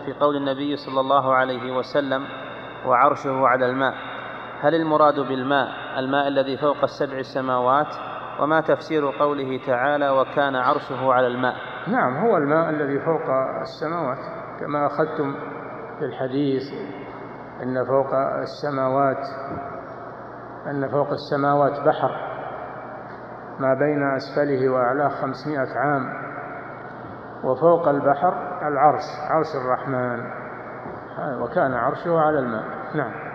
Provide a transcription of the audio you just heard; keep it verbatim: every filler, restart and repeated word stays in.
في قول النبي صلى الله عليه وسلم وعرشه على الماء، هل المراد بالماء الماء الذي فوق السبع السماوات؟ وما تفسير قوله تعالى وكان عرشه على الماء؟ نعم، هو الماء الذي فوق السماوات، كما أخذتم في الحديث أن فوق السماوات أن فوق السماوات بحر ما بين أسفله وأعلاه خمسمائة عام، وفوق البحر العرش، عرش الرحمن، وكان عرشه على الماء. نعم.